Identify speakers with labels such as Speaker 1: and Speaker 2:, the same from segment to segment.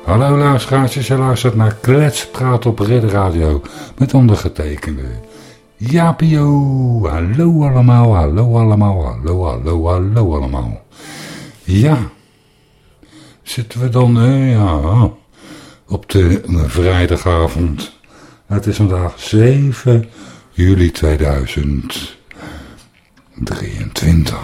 Speaker 1: Hallo luisteraars, je luistert naar Kletspraat op Ridder Radio met ondergetekende Jaapio. Hallo allemaal, hallo allemaal, hallo, hallo, hallo allemaal. Ja, zitten we dan op de vrijdagavond. Het is vandaag 7 juli 2023.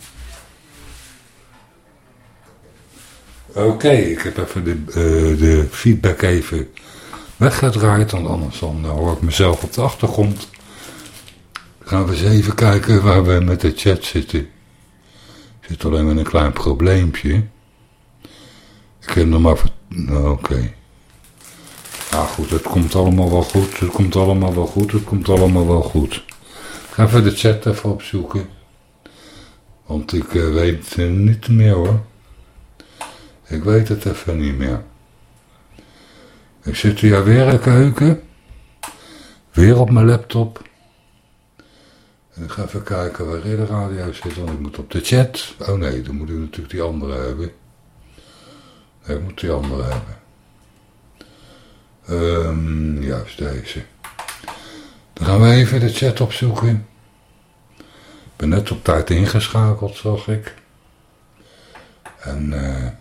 Speaker 1: Oké, ik heb even de feedback even weggedraaid, want anders dan hoor ik mezelf op de achtergrond. Gaan we eens even kijken waar we met de chat zitten. Er zit alleen maar een klein probleempje. Ik heb nog maar... Oké. Nou goed, het komt allemaal wel goed, het komt allemaal wel goed, het komt allemaal wel goed. Ik ga even de chat even opzoeken. Want ik weet niet meer hoor. Ik weet het even niet meer. Ik zit hier weer in de keuken. Weer op mijn laptop. En ik ga even kijken waar de radio zit. Want ik moet op de chat. Oh nee, dan moet ik natuurlijk die andere hebben. Nee, ik moet die andere hebben. Juist deze. Dan gaan we even de chat opzoeken. Ik ben net op tijd ingeschakeld, zag ik. En...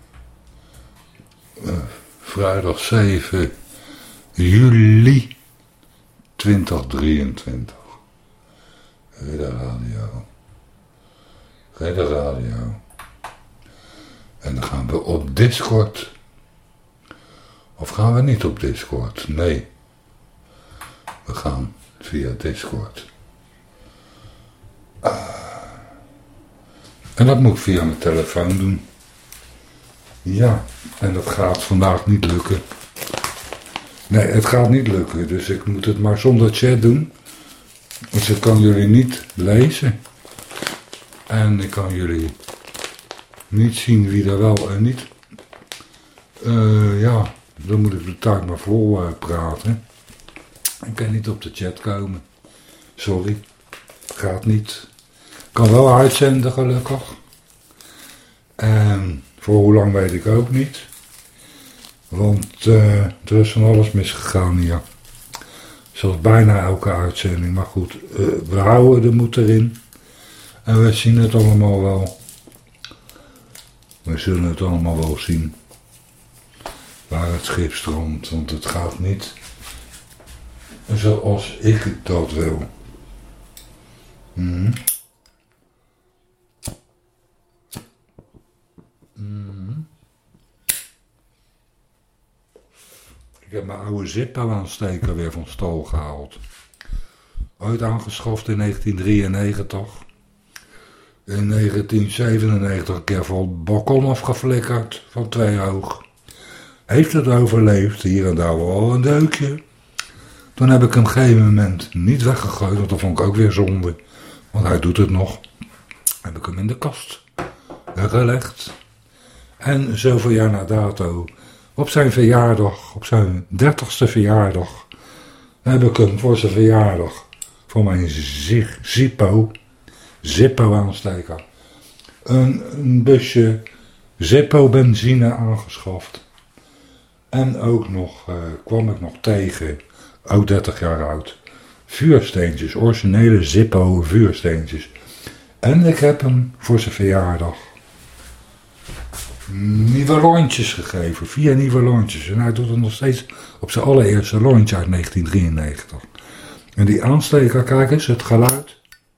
Speaker 1: vrijdag 7 juli 2023. Ridder Radio. Ridder Radio. En dan gaan we op Discord. Of gaan we niet op Discord? Nee. We gaan via Discord. En dat moet ik via mijn telefoon doen. Ja, en dat gaat vandaag niet lukken. Nee, het gaat niet lukken, dus ik moet het maar zonder chat doen. Dus ik kan jullie niet lezen. En ik kan jullie niet zien wie er wel en niet. Ja, dan moet ik de tijd maar vol praten. Ik kan niet op de chat komen. Sorry, gaat niet. Ik kan wel uitzenden gelukkig. En... voor hoe lang weet ik ook niet. Want er is van alles misgegaan hier. Zoals bijna elke uitzending. Maar goed, we houden de moed erin. En we zien het allemaal wel. We zullen het allemaal wel zien. Waar het schip stroomt. Want het gaat niet zoals ik dat wil. Ik heb mijn oude Zippo-aansteker weer van stal gehaald. Ooit aangeschaft in 1993. In 1997 een keer van het balkon afgeflikkerd van 2 hoog. Heeft het overleefd, hier en daar wel een deukje. Toen heb ik hem op een gegeven moment niet weggegooid, want dat vond ik ook weer zonde. Want hij doet het nog. Heb ik hem in de kast gelegd. En zoveel jaar na dato... op zijn verjaardag, op zijn 30ste verjaardag, heb ik hem voor zijn verjaardag, voor mijn Zippo aansteker, een busje Zippo benzine aangeschaft. En ook nog, kwam ik nog tegen, ook 30 jaar oud, vuursteentjes, originele Zippo vuursteentjes. En ik heb hem voor zijn verjaardag nieuwe lontjes gegeven, 4 nieuwe lontjes. En hij doet het nog steeds op zijn allereerste lontje uit 1993. En die aansteker, kijk eens, het geluid.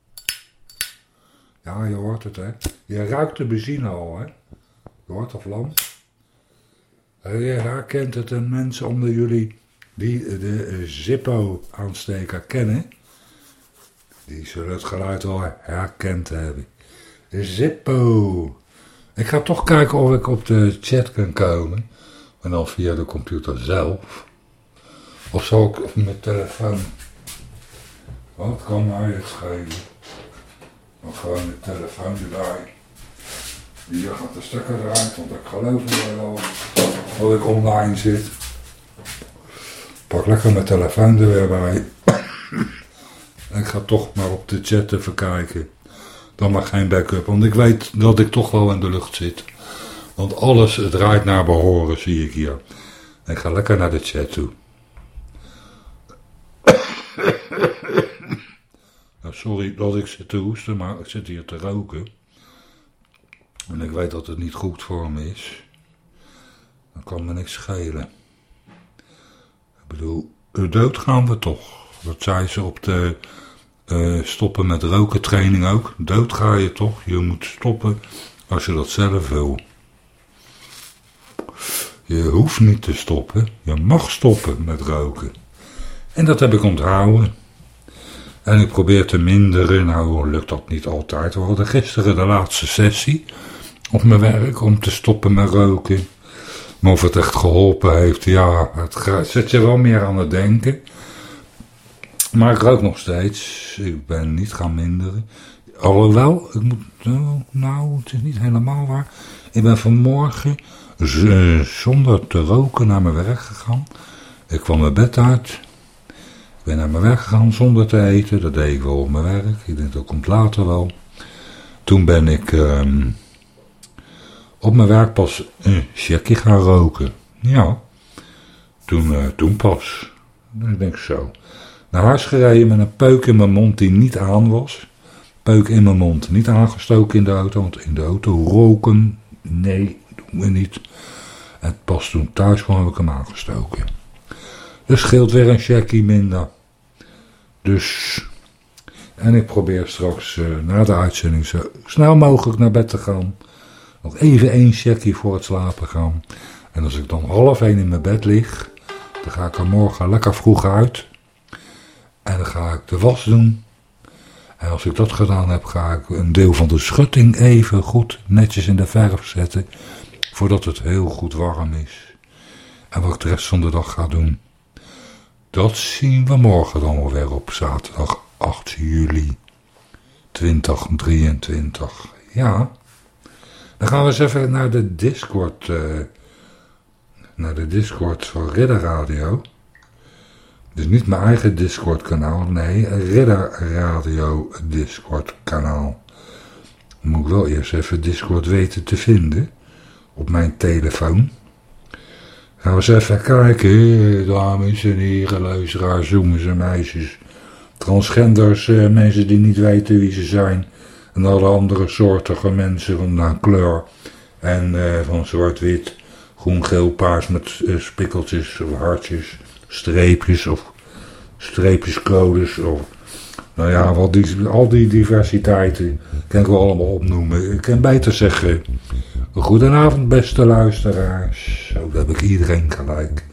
Speaker 1: Ja, je hoort het, hè. Je ruikt de benzine al, hè. Je hoort de vlam. Je herkent het, en mensen onder jullie die de Zippo-aansteker kennen, die zullen het geluid al herkend hebben. De Zippo. Ik ga toch kijken of ik op de chat kan komen. En dan via de computer zelf. Of zal ik op mijn telefoon. Wat kan mij het schelen? Of gewoon de telefoon erbij. Hier gaat de stekker eruit, want ik geloof wel dat ik online zit. Pak lekker mijn telefoon er weer bij. Ik ga toch maar op de chat even kijken. Dan maar geen backup, want ik weet dat ik toch wel in de lucht zit. Want alles draait naar behoren, zie ik hier. Ik ga lekker naar de chat toe. Nou, sorry dat ik zit te hoesten, maar ik zit hier te roken. En ik weet dat het niet goed voor me is. Dan kan me niks schelen. Ik bedoel, dood gaan we toch. Dat zei ze op de stoppen met roken training ook. Dood ga je toch. Je moet stoppen als je dat zelf wil. Je hoeft niet te stoppen. Je mag stoppen met roken. En dat heb ik onthouden. En ik probeer te minderen. Nou lukt dat niet altijd. We hadden gisteren de laatste sessie op mijn werk om te stoppen met roken. Maar of het echt geholpen heeft, ja, het zet je wel meer aan het denken. Maar ik rook nog steeds. Ik ben niet gaan minderen. Alhoewel, ik moet, nou, het is niet helemaal waar. Ik ben vanmorgen zonder te roken naar mijn werk gegaan. Ik kwam mijn bed uit. Ik ben naar mijn werk gegaan zonder te eten. Dat deed ik wel op mijn werk. Ik denk dat komt later wel. Toen ben ik op mijn werk pas een checkie gaan roken. Ja, toen pas. Ik denk zo. Naar huis gereden met een peuk in mijn mond die niet aan was. Peuk in mijn mond, niet aangestoken in de auto. Want in de auto roken, nee, doen we niet. En pas toen thuis kwam heb ik hem aangestoken. Dus scheelt weer een checkie minder. Dus, en ik probeer straks na de uitzending zo snel mogelijk naar bed te gaan. Nog even 1 checkie voor het slapen gaan. En als ik dan 12:30 in mijn bed lig, dan ga ik er morgen lekker vroeg uit. En dan ga ik de was doen. En als ik dat gedaan heb, ga ik een deel van de schutting even goed netjes in de verf zetten. Voordat het heel goed warm is. En wat ik de rest van de dag ga doen, dat zien we morgen dan wel weer op zaterdag 8 juli 2023. Ja, dan gaan we eens even naar de Discord van Ridder Radio. Dus niet mijn eigen Discord kanaal, nee, Ridder Radio Discord kanaal. Moet ik wel eerst even Discord weten te vinden op mijn telefoon. Gaan we eens even kijken, dames en heren, luisteraars, jongens en meisjes, transgenders, mensen die niet weten wie ze zijn, en alle andere soortige mensen van kleur en van zwart-wit, groen, geel, paars met spikkeltjes of hartjes, streepjes of streepjescodes of nou ja, al die diversiteiten kan ik wel allemaal opnoemen. Ik kan beter zeggen, goedenavond beste luisteraars. Zo, dat heb ik iedereen gelijk.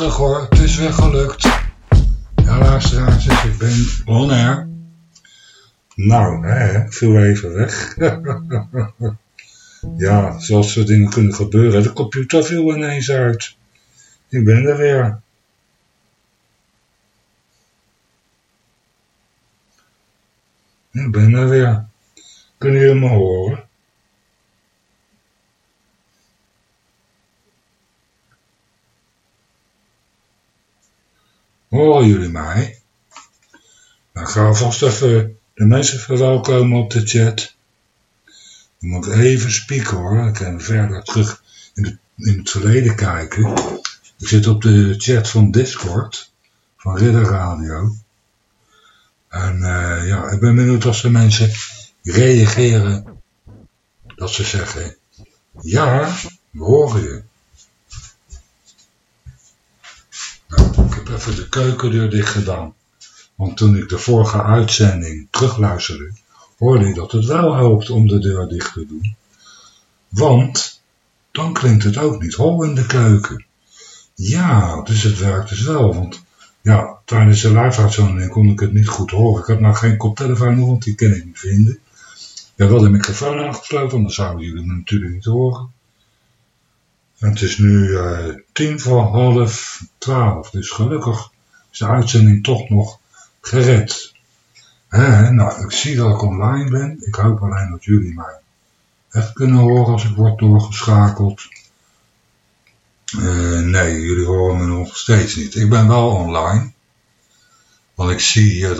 Speaker 1: terug hoor, het is weer gelukt. Ja, luisteraars, ik ben on air. Nou, ik viel even weg. Ja, zoals soort dingen kunnen gebeuren. De computer viel ineens uit. Ik ben er weer. Ik ben er weer. Kunnen jullie me horen? Horen jullie mij? Nou, ik ga alvast even de mensen verwelkomen op de chat. Je moet even spieken hoor. Dan kunnen we verder terug in het verleden kijken. Ik zit op de chat van Discord. Van Ridder Radio. En ja, ik ben benieuwd als de mensen reageren. Dat ze zeggen. Ja, we horen je. Nou, ik heb even de keukendeur dicht gedaan. Want toen ik de vorige uitzending terugluisterde, hoorde ik dat het wel helpt om de deur dicht te doen. Want dan klinkt het ook niet hol in de keuken. Ja, dus het werkt dus wel. Want ja, tijdens de live-uitzending kon ik het niet goed horen. Ik had nou geen koptelefoon nog, want die kan ik niet vinden. Ik heb wel de microfoon aangesloten, anders zouden jullie me natuurlijk niet horen. En het is nu 11:10. Dus gelukkig is de uitzending toch nog gered. Nou, ik zie dat ik online ben. Ik hoop alleen dat jullie mij echt kunnen horen als ik word doorgeschakeld. Nee, jullie horen me nog steeds niet. Ik ben wel online. Want ik zie hier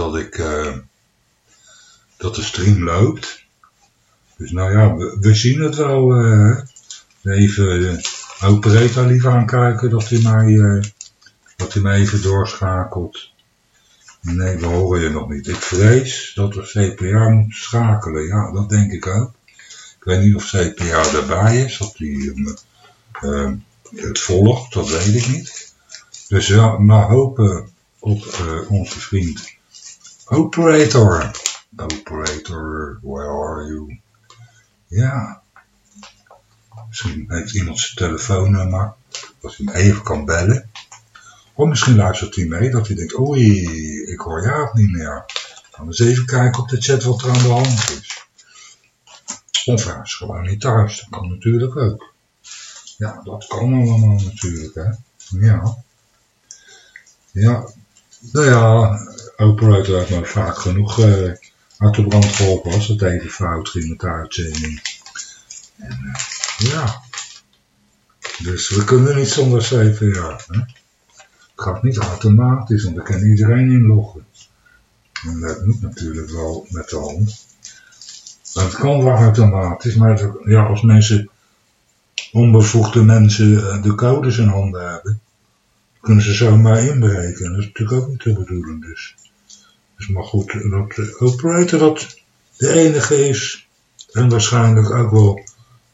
Speaker 1: dat de stream loopt. Dus nou ja, we zien het wel. Even de operator liever aankijken dat hij mij even doorschakelt. Nee, we horen je nog niet. Ik vrees dat de CPA moet schakelen. Ja, dat denk ik ook. Ik weet niet of CPA erbij is, of die het volgt, dat weet ik niet. Dus ja, maar hopen op onze vriend Operator. Operator, where are you? Ja. Misschien heeft iemand zijn telefoonnummer, dat hij hem even kan bellen. Of misschien luistert hij mee, dat hij denkt, oei, ik hoor Jaap niet meer. Gaan we eens even kijken op de chat wat er aan de hand is. Of hij is gewoon niet thuis, dat kan natuurlijk ook. Ja, dat kan allemaal natuurlijk, hè. Ja. Ja. Nou ja, Operator heeft me vaak genoeg uit de brand geholpen als het even fout ging met de uitzending. En ja. Dus we kunnen niet zonder CPA, hè. Het gaat niet automatisch, want dan kan iedereen inloggen. En dat moet natuurlijk wel met de hand. Dat kan wel automatisch, maar ja, als onbevoegde mensen de codes in handen hebben, kunnen ze zomaar inbreken. Dat is natuurlijk ook niet de bedoeling. Dus maar goed, dat de operator dat de enige is. En waarschijnlijk ook wel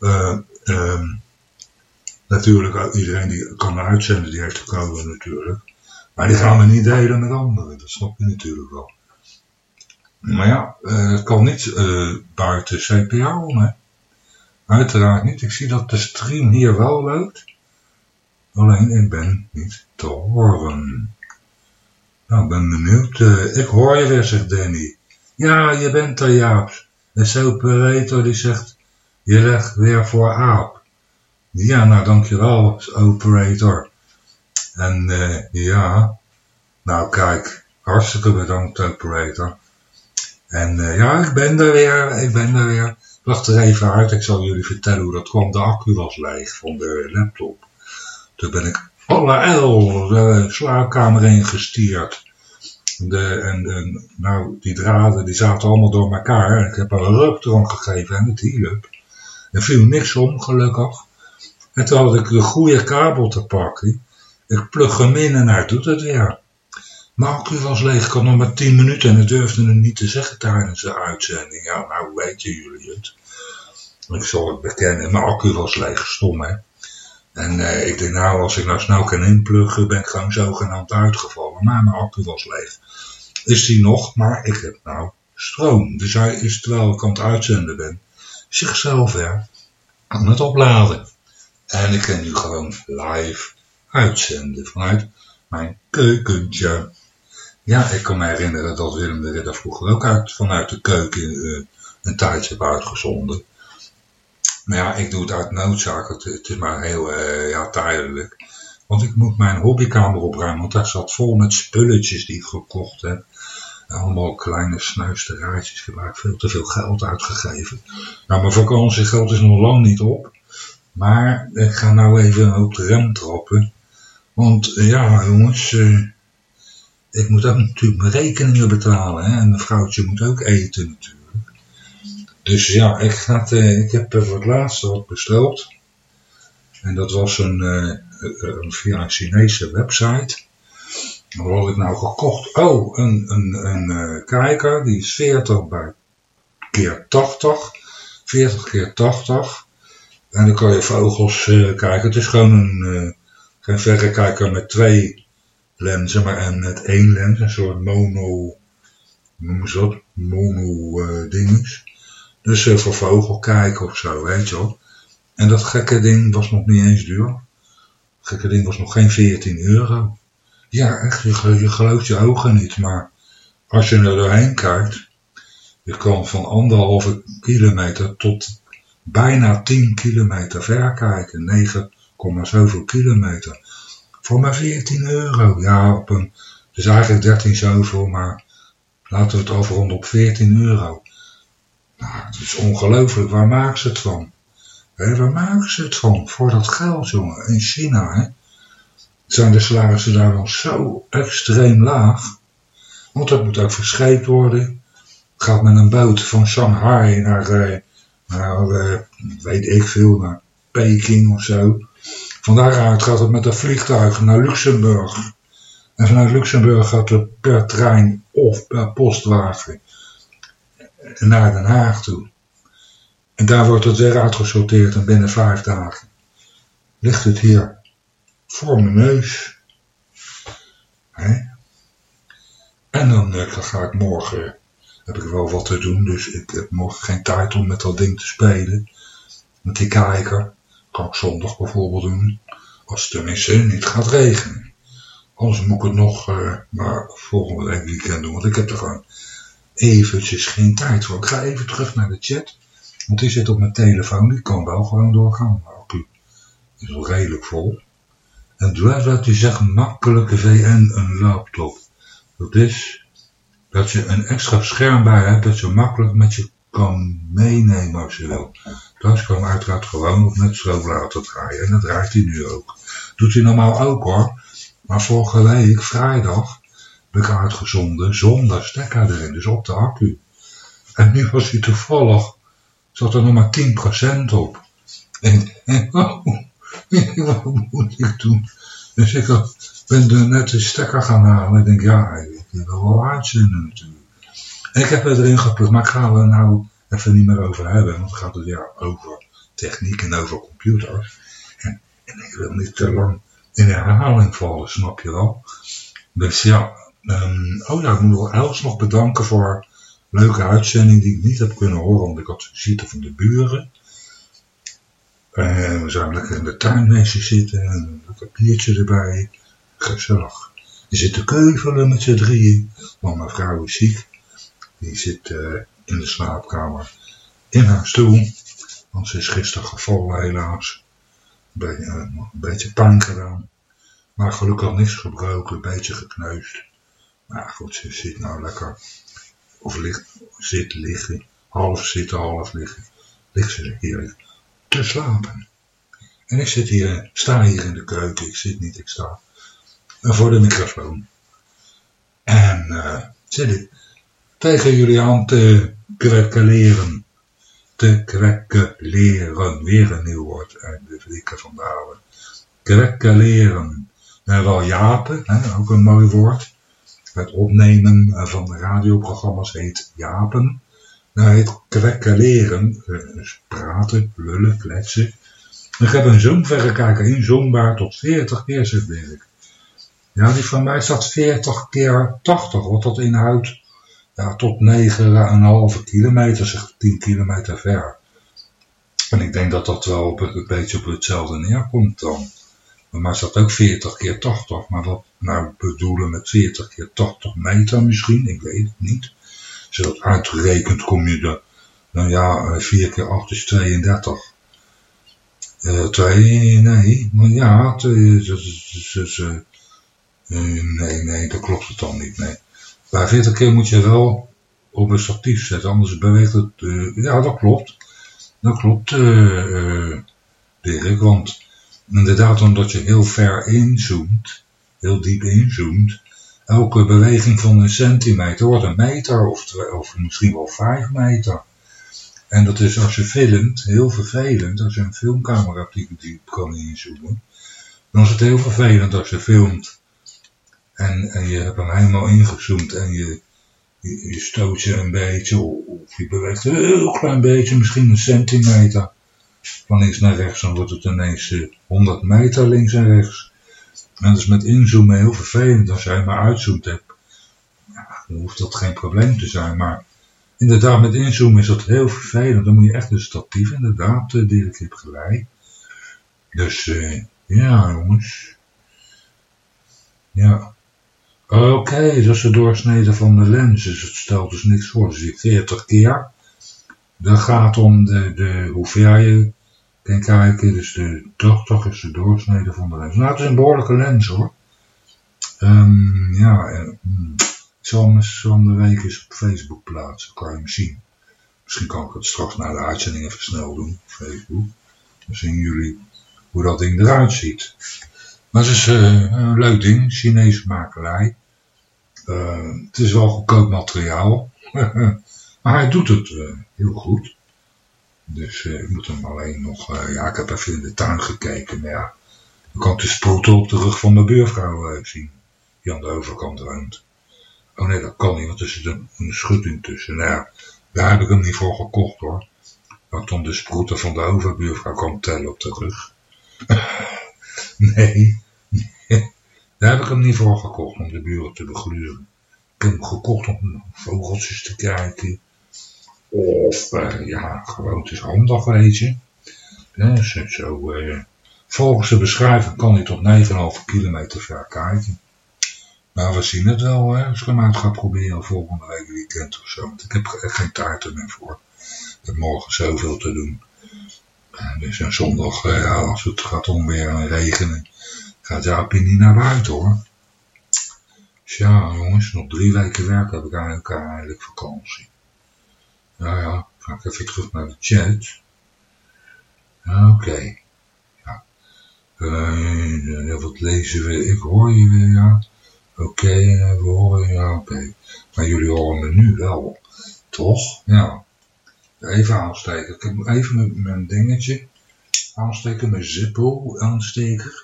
Speaker 1: natuurlijk ook iedereen die kan uitzenden, die heeft de code natuurlijk. Maar die gaan we niet delen met anderen, dat snap je natuurlijk wel. Maar ja, het kan niet buiten CPA om, hè. Uiteraard niet. Ik zie dat de stream hier wel loopt. Alleen ik ben niet te horen. Nou, ik ben benieuwd. Ik hoor je weer, zegt Danny. Ja, je bent er, Jaap. De operator die zegt, je legt weer voor Aap. Ja, nou dankjewel, operator. En ja, nou kijk, hartstikke bedankt, operator. En ja, ik ben er weer. Ik wacht er even uit, ik zal jullie vertellen hoe dat kwam. De accu was leeg van de laptop. Toen ben ik allerijl de slaapkamer heen gestierd. Nou, die draden die zaten allemaal door elkaar. En ik heb een ruk erom gegeven en het hielp. Er viel niks om, gelukkig. En toen had ik de goede kabel te pakken. Ik plug hem in en hij doet het weer. Mijn accu was leeg, ik had nog maar 10 minuten en ik durfde het niet te zeggen tijdens de uitzending. Ja, nou weten jullie het. Ik zal het bekennen, mijn accu was leeg, stom hè. En ik denk nou, als ik nou snel kan inpluggen, ben ik gewoon zogenaamd uitgevallen. Maar mijn accu was leeg. Is die nog, maar ik heb nou stroom. Dus hij is, terwijl ik aan het uitzenden ben, zichzelf weer aan het opladen. En ik kan nu gewoon live uitzenden vanuit mijn keukentje. Ja, ik kan me herinneren dat Willem de Ridder vroeger ook vanuit de keuken een tijdje heb uitgezonden. Maar ja, ik doe het uit noodzaak. Het is maar heel tijdelijk. Want ik moet mijn hobbykamer opruimen, want daar zat vol met spulletjes die ik gekocht heb. Allemaal kleine snuisterijtjes. Ik heb eigenlijk veel te veel geld uitgegeven. Nou, mijn vakantiegeld is nog lang niet op. Maar ik ga nou even op de rem trappen. Want ja, jongens, ik moet ook natuurlijk mijn rekeningen betalen. Hè? En mijn vrouwtje moet ook eten natuurlijk. Dus ja, ik heb voor het laatste wat besteld. En dat was via een Chinese website. Wat had ik nou gekocht? Oh, een kijker, die is 40 keer 80. 40 keer 80. En dan kan je vogels kijken. Het is gewoon geen verrekijker met 2 lenzen, maar met 1 lens. Een soort mono, noemen ze dat? Mono dinges. Dus voor vogel kijken of zo, weet je wel. En dat gekke ding was nog niet eens duur. Het gekke ding was nog geen €14. Ja, echt, je gelooft je ogen niet, maar als je er doorheen kijkt, je kan van 1,5 kilometer tot bijna 10 kilometer ver kijken. 9, zoveel kilometer. Voor maar €14. Ja, het is eigenlijk 13 zoveel, maar laten we het afronden op €14. Nou, het is ongelooflijk. Waar maken ze het van? Waar maken ze het van? Voor dat geld, jongen. In China, hè. Zijn de salarissen daar dan zo extreem laag? Want dat moet ook verscheept worden. Het gaat met een boot van Shanghai naar weet ik veel, naar Peking of zo. Van daaruit gaat het met een vliegtuig naar Luxemburg. En vanuit Luxemburg gaat het per trein of per postwagen naar Den Haag toe. En daar wordt het weer uitgesorteerd en binnen 5 dagen ligt het hier voor mijn neus. En dan ga ik morgen, heb ik wel wat te doen, dus ik heb morgen geen tijd om met dat ding te spelen. Met die kijker. Kan ik zondag bijvoorbeeld doen. Als het tenminste niet gaat regenen. Anders moet ik het nog maar volgende week weekend doen. Want ik heb er gewoon eventjes geen tijd voor. Ik ga even terug naar de chat. Want die zit op mijn telefoon. Die kan wel gewoon doorgaan. Maar accu is wel redelijk vol. En doordat je zegt makkelijke VN een laptop. Dat is dat je een extra scherm bij hebt. Dat je makkelijk met je kan meenemen als je wil. Thuis kan uiteraard gewoon of met stroom laten draaien. En dat draait hij nu ook. Doet hij normaal ook hoor. Maar vorige week, vrijdag, heb ik uitgezonden zonder stekker erin. Dus op de accu. En nu was hij toevallig, zat er nog maar 10% op. En wat moet ik doen? Dus ik ben er net de stekker gaan halen. Ik denk, ja, ik wil wel uitzenden natuurlijk. En ik heb het erin geplukt, maar ik ga er nou even niet meer over hebben. Want het gaat het weer over techniek en over computers. En ik wil niet te lang in herhaling vallen, snap je wel? Dus ja, ik moet wel Els nog bedanken voor een leuke uitzending die ik niet heb kunnen horen, want ik had visite van de buren. We zijn lekker in de tuinmeisje zitten, en een papiertje erbij, gezellig. Je zit te keuvelen met z'n drieën, want mijn vrouw is ziek. Die zit in de slaapkamer in haar stoel, want ze is gisteren gevallen helaas. Een beetje pijn gedaan. Maar gelukkig niks gebroken, een beetje gekneusd. Maar goed, ze zit nou lekker, zit liggen, half zitten, half liggen. Ligt ze hier te slapen. En ik sta hier in de keuken, ik sta voor de microfoon. En zit ik tegen jullie aan te kwekkeleren. Weer een nieuw woord uit de Frieken van Dalen. Kwekkeleren. En wel japen, ook een mooi woord. Het opnemen van de radioprogramma's heet japen. Nou heet kwekkeleren, dus praten, lullen, kletsen. Ik heb een zoomverrekijker inzoombaar tot 40 keer, zegt Dirk. Ja, die van mij staat 40 keer 80, wat dat inhoudt. Ja, tot 9,5 kilometer, zeg 10 kilometer ver. En ik denk dat dat wel een beetje op hetzelfde neerkomt dan. Maar staat ook 40 keer 80. Maar wat nou bedoelen met 40 keer 80 meter misschien? Ik weet het niet. Als je dat uitgerekend kom je er. Nou ja, 4 keer 8 is 32. 2, nee. Maar ja, nee, dat klopt het dan niet. Nee. Bij 40 keer moet je wel op een statief zetten. Anders beweegt het. Ja, dat klopt. Dat klopt, Dirk. Want inderdaad, omdat je heel ver inzoomt, heel diep inzoomt, elke beweging van een centimeter wordt een meter of misschien wel 5 meter. En dat is als je filmt heel vervelend. Als je een filmcamera hebt die diep kan inzoomen, dan is het heel vervelend als je filmt en je hebt hem helemaal ingezoomd en je stoot je een beetje of je beweegt een heel klein beetje, misschien een centimeter van links naar rechts, dan wordt het ineens 100 meter links en rechts. En dat is met inzoomen heel vervelend. Als jij maar uitzoomt hebt, ja, dan hoeft dat geen probleem te zijn. Maar inderdaad, met inzoomen is dat heel vervelend. Dan moet je echt een statief, inderdaad, Dirk heeft gelijk. Dus, ja jongens. Ja. Oké, dat is de doorsnede van de lens. Dus het stelt dus niks voor. Dus die 40 keer. Dat gaat om hoe ver je kan kijken. Dus de 80 is de doorsnede van de lens. Nou, het is een behoorlijke lens hoor. Ik zal hem van de week eens op Facebook plaatsen. Kan je hem zien. Misschien kan ik het straks na de uitzending even snel doen op Facebook. Dan zien jullie hoe dat ding eruit ziet. Maar het is een leuk ding. Chinese makelij. Het is wel goedkoop materiaal. Maar hij doet het heel goed. Dus ik moet hem alleen nog... ik heb even in de tuin gekeken. Maar ja, dan kan ik de sproeten op de rug van mijn buurvrouw zien. Die aan de overkant woont. Oh nee, dat kan niet, want er zit een schutting tussen. Nou ja, daar heb ik hem niet voor gekocht hoor. Dat ik dan de sproeten van de overbuurvrouw kan tellen op de rug. Nee, daar heb ik hem niet voor gekocht om de buren te begluren. Ik heb hem gekocht om vogeltjes te kijken. Of gewoon, het is handig weet je. Volgens de beschrijving kan hij tot 9,5 kilometer ver kijken. Maar we zien het wel, hè. Als ik hem uit ga proberen volgende week weekend of zo. Want ik heb echt geen taart er meer voor. Ik heb morgen zoveel te doen. Dus een zondag, als het gaat onweer en regenen, gaat Jaapie niet naar buiten hoor. Dus ja jongens, nog 3 weken werk heb ik eigenlijk vakantie. Ja, ga ik even terug naar de chat. Oké. Ja. Wat lezen we? Ik hoor je weer, ja. Oké, we horen, ja, oké. Maar jullie horen me nu wel, toch? Ja. Even aansteken. Ik heb even mijn dingetje aansteken, mijn Zippo-aansteker.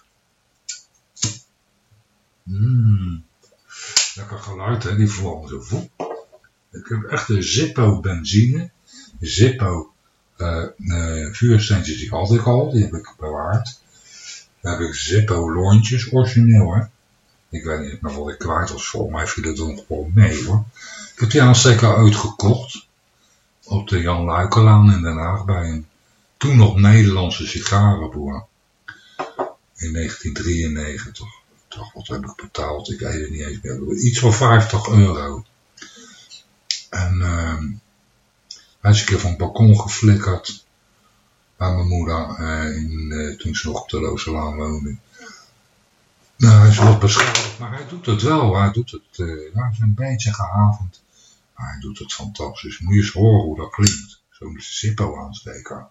Speaker 1: Lekker geluid, hè, die vlam zo voep. Ik heb echt een Zippo benzine. Zippo vuursteentjes, die had ik al, die heb ik bewaard. Dan heb ik Zippo lontjes, origineel hè. Ik weet niet meer wat ik kwijt was, volgens mij viel het er nog wel mee hoor. Ik heb die aansteker uitgekocht. Op de Jan Luikelaan in Den Haag bij een toen nog Nederlandse sigarenboer. In 1993. Ik dacht, wat heb ik betaald? Ik weet het niet eens meer. Iets van €50. En hij is een keer van het balkon geflikkerd bij mijn moeder toen ze nog op de Looselaan woonde. Nou, hij is wat beschadigd, maar hij doet het wel. Hij doet het, hij is een beetje gehavend. Maar hij doet het fantastisch. Moet je eens horen hoe dat klinkt. Zo'n Zippo-aansteker.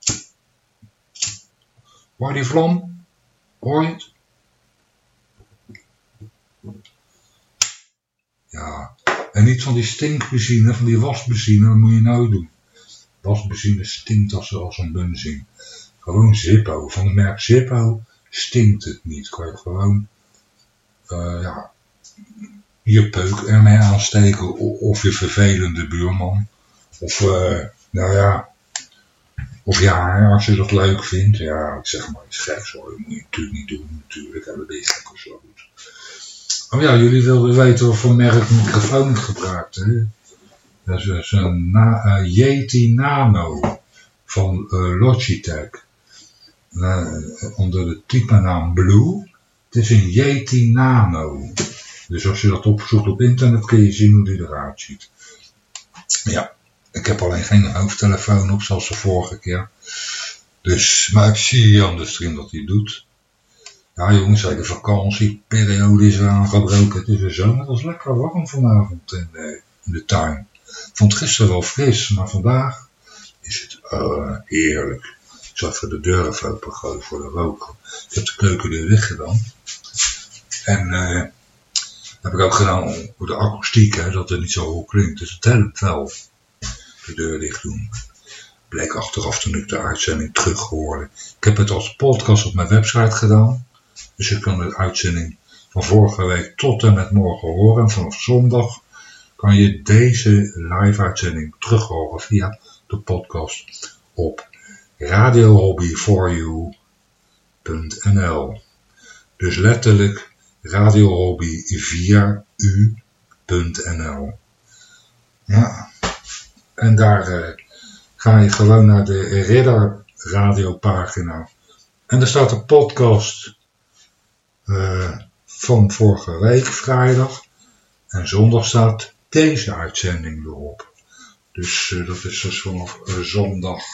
Speaker 1: Hoor je die vlam? Hoor je het? Ja. En niet van die stinkbenzine, van die wasbenzine, dat moet je nou doen. Wasbenzine stinkt als een benzine. Gewoon Zippo. Van het merk Zippo stinkt het niet. Kan je gewoon je peuk ermee aansteken of je vervelende buurman. Of als je dat leuk vindt. Ja, ik zeg maar iets geks hoor. Dat moet je natuurlijk niet doen. Natuurlijk hebben we dit gek of zo. Oh ja, jullie wilden weten wat voor merk microfoon ik gebruikte. Hè? Dat is een Yeti Nano van Logitech. onder de typenaam Blue. Het is een Yeti Nano. Dus als je dat opzoekt op internet kun je zien hoe die eruit ziet. Ja, ik heb alleen geen hoofdtelefoon op zoals de vorige keer. Dus, maar ik zie aan de stream dat hij het doet. Ja jongens, de vakantieperiode is weer aangebroken. Het is weer zomer, het was lekker warm vanavond in de tuin. Ik vond het gisteren wel fris, maar vandaag is het heerlijk. Ik zal even de deur even opengooien voor de rook. Ik heb de keukendeur dicht gedaan. En heb ik ook gedaan voor de akoestiek, hè, dat het niet zo hoog klinkt. Dus het helpt wel, de deur dicht doen. Bleek achteraf toen ik de uitzending terug hoorde. Ik heb het als podcast op mijn website gedaan. Dus je kan de uitzending van vorige week tot en met morgen horen. En vanaf zondag kan je deze live uitzending terug horen via de podcast op radiohobbyforyou.nl. Dus letterlijk radiohobby4u.nl. Ja, en daar ga je gewoon naar de Ridder radiopagina. En daar staat de podcast van vorige week, vrijdag. En zondag staat deze uitzending erop. Dus dat is dus vanaf zondag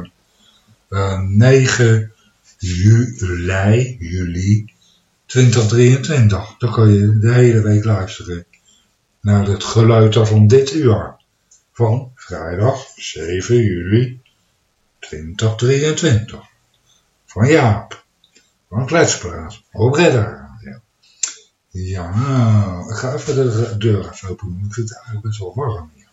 Speaker 1: 9 juli 2023. Dan kan je de hele week luisteren naar het geleuter van dit uur. Van vrijdag 7 juli 2023. Van Jaap. Van Kletspraat. Op Redder. Ja, ik ga even de deur even open doen. Ik vind het eigenlijk best wel warm hier.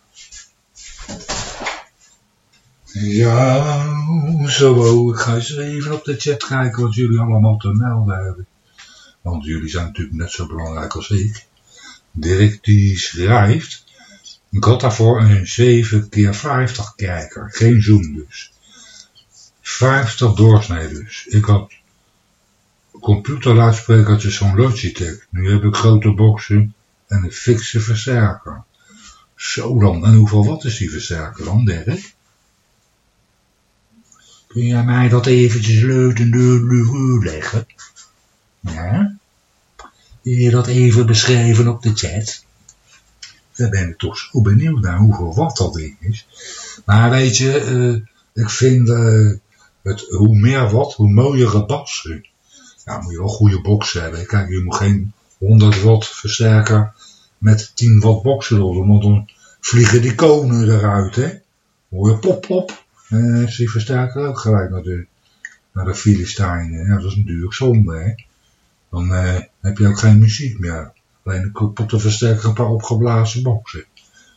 Speaker 1: Ja, zo. Ik ga eens even op de chat kijken wat jullie allemaal te melden hebben. Want jullie zijn natuurlijk net zo belangrijk als ik. Dirk die schrijft. Ik had daarvoor een 7x50 kijker. Geen zoom dus. 50 doorsnee dus. Ik had computerluidsprekertjes van Logitech. Nu heb ik grote boxen en een fikse versterker. Zo dan. En hoeveel watt is die versterker dan, Dirk? Kun jij mij dat eventjes leuk in de leggen? Ja? Wil je dat even beschrijven op de chat? Daar ben ik toch zo benieuwd naar hoeveel watt dat ding is. Maar weet je, ik vind hoe meer watt, hoe mooiere bassen. Ja, moet je wel goede boxen hebben. Kijk, je moet geen 100 watt versterker met 10 watt boxen erop, want dan vliegen die konen eruit, hè. Hoor je plop plop. Is die versterker ook gelijk naar de Filistijnen. Ja, dat is natuurlijk zonde, hè. Dan heb je ook geen muziek meer. Alleen een kapotte versterker, een paar opgeblazen boxen.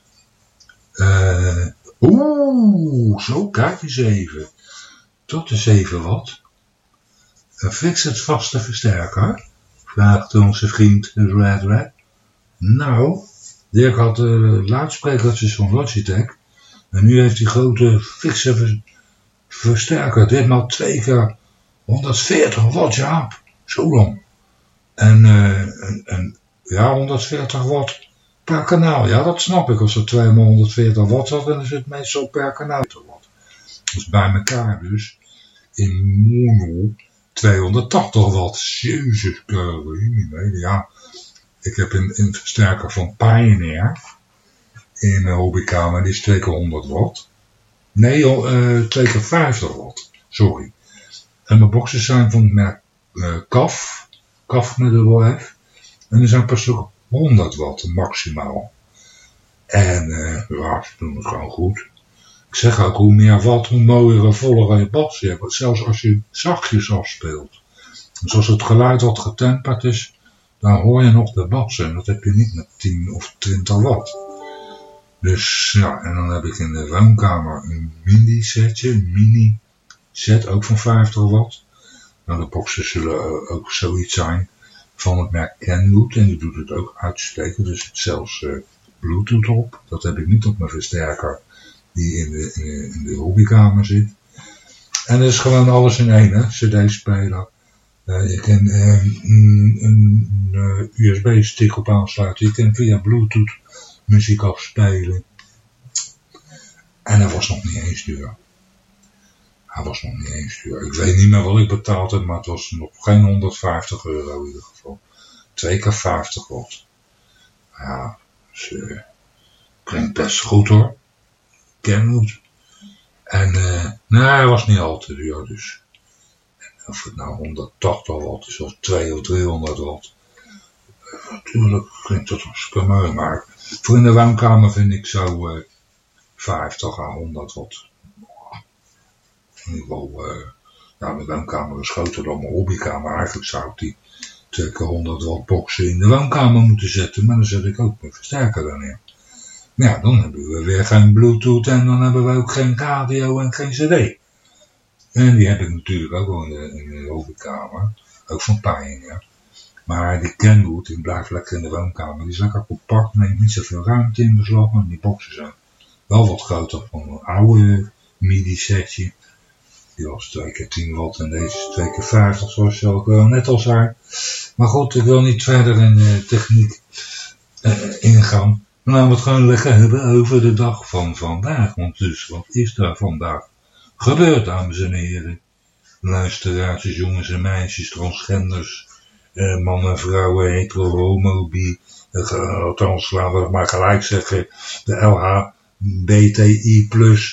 Speaker 1: Zo, kijk eens even. Tot de 7 watt. Een fixed vaste versterker? Vraagt onze vriend Red. Nou, Dirk had luidsprekertjes van Logitech. En nu heeft hij grote fixe versterker. Ditmaal 2 keer 140 watt, ja. Zo dan. En ja, 140 watt per kanaal. Ja, dat snap ik. Als er 2 x 140 watt zat, dan is het meestal per kanaal. Dus bij elkaar dus. In mono 280 watt. Jezus, ja. Ik heb een versterker van Pioneer in mijn hobbykamer. Die is 2 keer 100 watt. Nee, 2 keer 50 watt. Sorry. En mijn boxen zijn van het merk KAF. KAF met dubbel F. En er zijn per stuk 100 watt maximaal. En ja, ze doen het gewoon goed. Ik zeg ook, hoe meer watt, hoe mooiere, vollere je bas je hebt. Zelfs als je zachtjes afspeelt. Dus als het geluid wat getemperd is, dan hoor je nog de bas. En dat heb je niet met 10 of 20 watt. Dus ja, en dan heb ik in de woonkamer een mini set, ook van 50 watt. Nou, de boxen zullen ook zoiets zijn van het merk Kenwood. En die doet het ook uitstekend. Dus het zelfs Bluetooth op. Dat heb ik niet op mijn versterker die in de hobbykamer zit. En dat is gewoon alles in één, hè. CD-speler. Je kan een USB-stick op aansluiten. Je kan via Bluetooth muziek afspelen. En dat was nog niet eens duur. Hij was nog niet eens duur. Ik weet niet meer wat ik betaald heb, maar het was nog geen €150 in ieder geval. 2 keer 50 watt. Ja, dus, klinkt best goed hoor. Kenwood. En nee, hij was niet al te duur dus. En of het nou 180 watt is of 200 of 300 watt. Natuurlijk klinkt dat hartstikke mooi, maar voor in de woonkamer vind ik zo 50 à 100 watt. In ieder geval, de woonkamer is groter dan mijn hobbykamer. Eigenlijk zou ik die 2 keer 100 watt boxen in de woonkamer moeten zetten, maar dan zet ik ook mijn versterker dan in. Ja, dan hebben we weer geen Bluetooth en dan hebben we ook geen radio en geen cd. En die heb ik natuurlijk ook wel in de hobbykamer, ook van Pioneer. Maar die Kenwood, die blijft lekker in de woonkamer. Die is lekker compact, neemt niet zoveel ruimte in beslag. En die boxen zijn wel wat groter van een oude MIDI setje. Die was 2 keer 10 watt en deze is 2 keer 50, zoals je ook net al zei. Maar goed, ik wil niet verder in de techniek ingaan. Maar laten we het gewoon lekker hebben over de dag van vandaag. Want dus, wat is daar vandaag gebeurd, dames en heren? Luisteraars, jongens en meisjes, transgenders, mannen, vrouwen, hetero, homo, bi, althans, laten we het maar gelijk zeggen, de LHBTI+,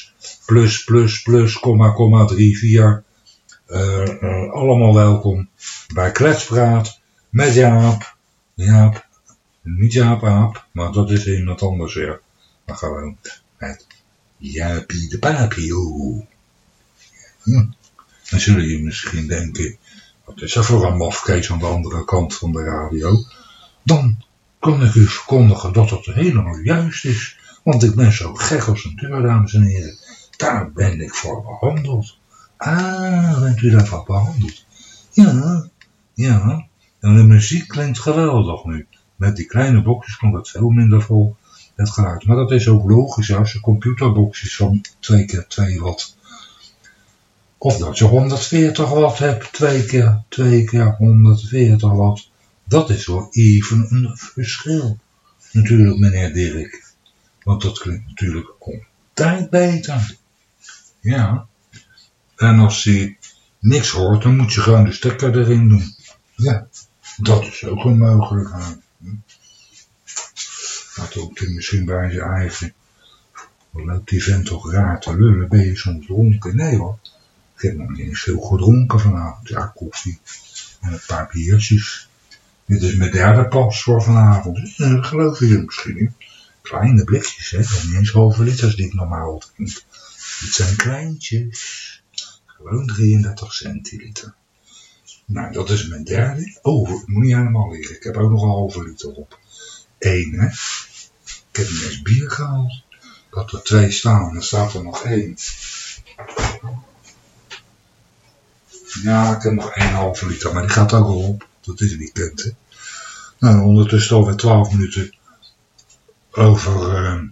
Speaker 1: komma 3, 4, allemaal welkom bij Kletspraat met Jaap, niet Jaap, maar dat is iemand anders weer, maar gewoon met Jaapie de Papio. Dan zullen je misschien denken, wat is er voor een mafkees aan de andere kant van de radio? Dan kan ik u verkondigen dat het helemaal juist is. Want ik ben zo gek als een deur, dames en heren. Daar ben ik voor behandeld. Ah, bent u daarvoor behandeld? Ja. En de muziek klinkt geweldig nu. Met die kleine boxjes klonk het veel minder vol, het geluid. Maar dat is ook logisch als je computerboxjes van 2 keer 2 watt. Of dat je 140 watt hebt, 2 keer 140 watt. Dat is wel even een verschil. Natuurlijk, meneer Dirk. Want dat klinkt natuurlijk altijd beter. Ja. En als hij niks hoort, dan moet je gewoon de stekker erin doen. Ja, dat is ook een mogelijkheid. Dat ook misschien bij zijn eigen. Wat loopt die vent toch raar te lullen? Ben je soms dronken? Nee hoor. Ik heb nog niet eens veel gedronken vanavond. Ja, koffie en een paar biertjes. Dit is mijn 3e pas voor vanavond. Geloof je het misschien niet? Kleine blikjes, hè. Niet eens halve liters die ik normaal drink. Dit zijn kleintjes. Gewoon 33 centiliter. Nou, dat is mijn 3e. Oh, ik moet niet helemaal liggen. Ik heb ook nog een halve liter op. 1, hè. Ik heb niet eens bier gehaald. Ik had er 2 staan. Dan staat er nog 1. Ja, ik heb nog 1,5 liter, maar die gaat ook al op. Dat is weekend, hè. Nou, ondertussen alweer 12 minuten over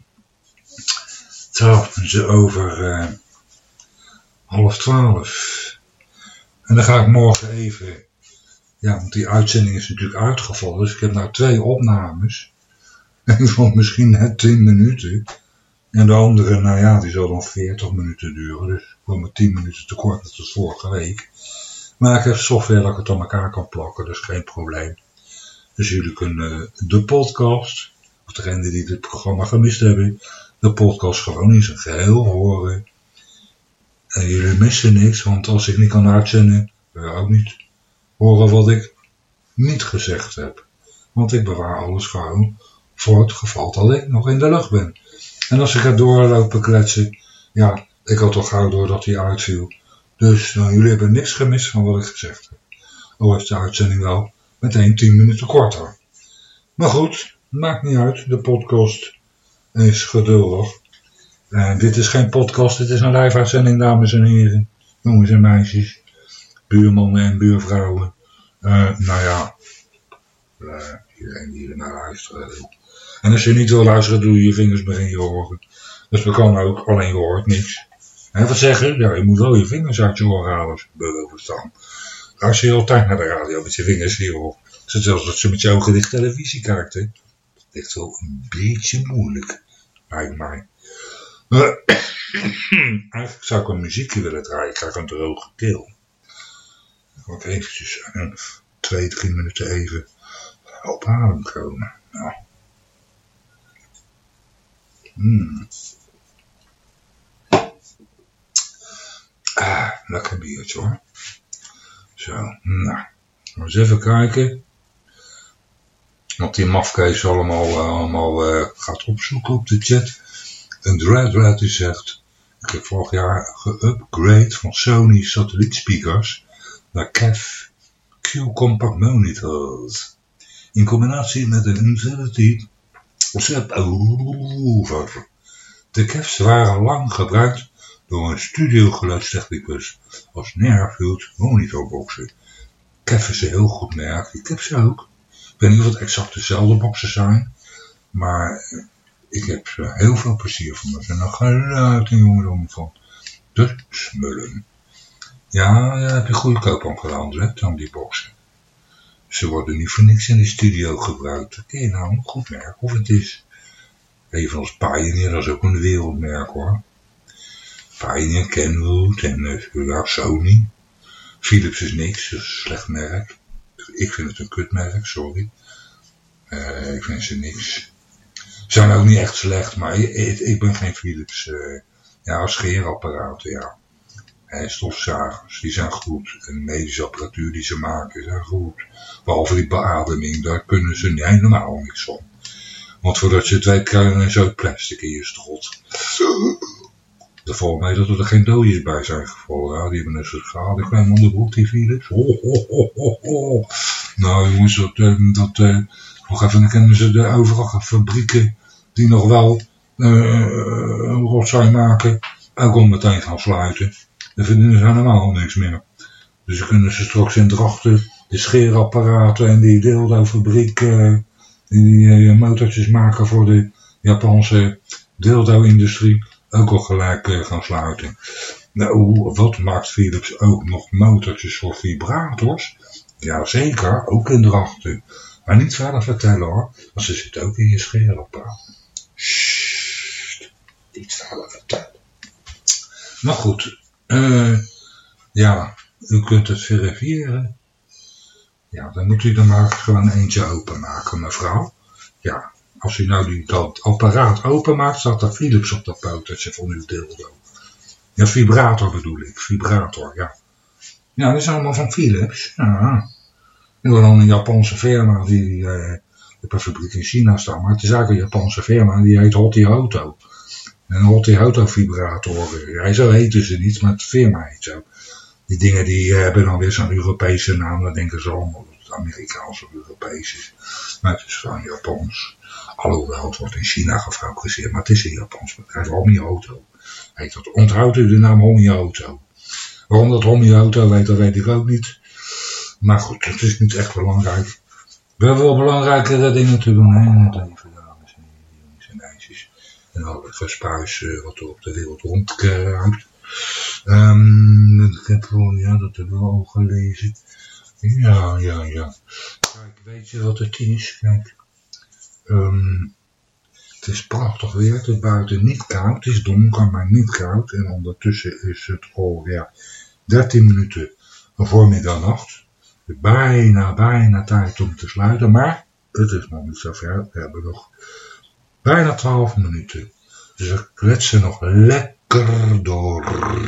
Speaker 1: 11:30. En dan ga ik morgen even, ja, want die uitzending is natuurlijk uitgevallen. Dus ik heb nou 2 opnames. En van misschien net 10 minuten. En de andere, nou ja, die zal dan 40 minuten duren. Dus ik kwam met 10 minuten tekort, dat was vorige week. Maar ik heb software dat ik het aan elkaar kan plakken, dus geen probleem. Dus jullie kunnen de podcast, of degenen die dit programma gemist hebben, de podcast gewoon in zijn geheel horen. En jullie missen niks, want als ik niet kan uitzenden, wil je ook niet horen wat ik niet gezegd heb. Want ik bewaar alles gewoon voor het geval dat ik nog in de lucht ben. En als ik ga doorlopen kletsen, ja, ik had toch gauw door dat hij uitviel. Dus nou, jullie hebben niks gemist van wat ik gezegd heb. Al is de uitzending wel meteen 10 minuten korter. Maar goed, maakt niet uit. De podcast is geduldig. En dit is geen podcast, dit is een live uitzending, dames en heren. Jongens en meisjes. Buurmannen en buurvrouwen. Nou ja, iedereen die er naar luisteren wil. En als je niet wil luisteren, doe je je vingers maar in je oren. Dus dat kan ook, alleen je hoort niks. En wat zeggen? Ja, je moet wel je vingers uit je oren halen als je wil verstaan. Als je altijd naar de radio met je vingers in je oren. Het is zelfs dat je met je ogen dicht televisie kijkt, hè. Dat ligt wel een beetje moeilijk, lijkt mij. Eigenlijk zou ik een muziekje willen draaien. Ik krijg een droge keel. Dan kan ik eventjes 2-3 minuten even op adem komen. Nou. Lekker biertje hoor. Zo, nou. Eens even kijken. Wat die mafkees allemaal gaat opzoeken op de chat. En Dread die zegt, ik heb vorig jaar geupgrade van Sony satellietspeakers naar KEF Q-Compact Monitors. In combinatie met een Infinity Step-Over. De KEF's waren lang gebruikt door een studiogeluidstechnicus als near-field monitorboxen. KEF is een heel goed merk, ik heb ze ook. Ik weet niet of het exact dezelfde boxen zijn, maar ik heb heel veel plezier van. Er zijn nog geluid en jongen van de smullen. Ja, daar heb je goede koop aan gedaan, hè, dan die boxen. Ze worden niet voor niks in de studio gebruikt. Dat ken je nou een goed merk, of het is. Evenals Pioneer, dat is ook een wereldmerk hoor. Pioneer, Kenwood en Sony. Philips is niks, dat is een slecht merk. Ik vind het een kutmerk, sorry. Ik vind ze niks. Ze zijn ook niet echt slecht, maar ik ben geen Philips. Ja, scheerapparaten, ja. Stofzagers, die zijn goed. En medische apparatuur die ze maken, zijn goed. Behalve die beademing, daar kunnen ze helemaal niks van. Want voordat je het weet, krijg je zo'n plastic in je strot. Er valt mij dat er geen dodjes bij zijn gevallen. Ja, die hebben een soort schade klein onderbroek, die Philips. Nou jongens, nog even, dan kennen ze de overige fabrieken die nog wel een rotzooi maken, ook al meteen gaan sluiten. Dan verdienen ze helemaal niks meer. Dus dan kunnen ze straks in Drachten de scheerapparaten en die dildo-fabriek, die motortjes maken voor de Japanse dildo-industrie, ook al gelijk gaan sluiten. Nou, wat maakt Philips ook nog motortjes voor vibrators? Jazeker, ook in Drachten. Maar niet verder vertellen hoor, want ze zitten ook in je scheerapparaat. Sssst, niet verder vertellen. Maar goed, ja, u kunt het verifiëren. Ja, dan moet u er maar gewoon eentje openmaken, mevrouw. Ja, als u nou dat apparaat openmaakt, staat er Philips op dat potertje van uw dildo. Ja, vibrator bedoel ik, vibrator, ja. Ja, dat is allemaal van Philips, ja. Er was dan een Japanse firma, die op een fabriek in China staan, maar het is eigenlijk een Japanse firma, die heet Hotihoto. En Hotihoto vibratoren, ja, zo heten ze niet, maar het firma heet zo. Die dingen die hebben dan weer zo'n Europese naam, dan denken ze allemaal dat het Amerikaans of Europees is. Maar het is van Japans. Alhoewel, het wordt in China gefabriceerd, maar het is een Japans bedrijf, Homihoto. Heet dat. Onthoudt u de naam Homihoto. Waarom dat Homihoto weet, dat weet ik ook niet. Maar goed, het is niet echt belangrijk. We hebben wel belangrijkere dingen te doen hè, in het leven, dames en heren, jongens en meisjes. En al het gespuis wat er op de wereld rondkruipt. Ik heb gewoon, ja, dat hebben we al gelezen. Ja. Kijk, weet je wat het is? Kijk, het is prachtig weer, het is buiten niet koud, het is donker, maar niet koud. En ondertussen is het alweer 13 minuten voor middernacht. Bijna tijd om te sluiten, maar het is nog niet zo ver. We hebben nog bijna 12 minuten. Dus we kletsen nog lekker door.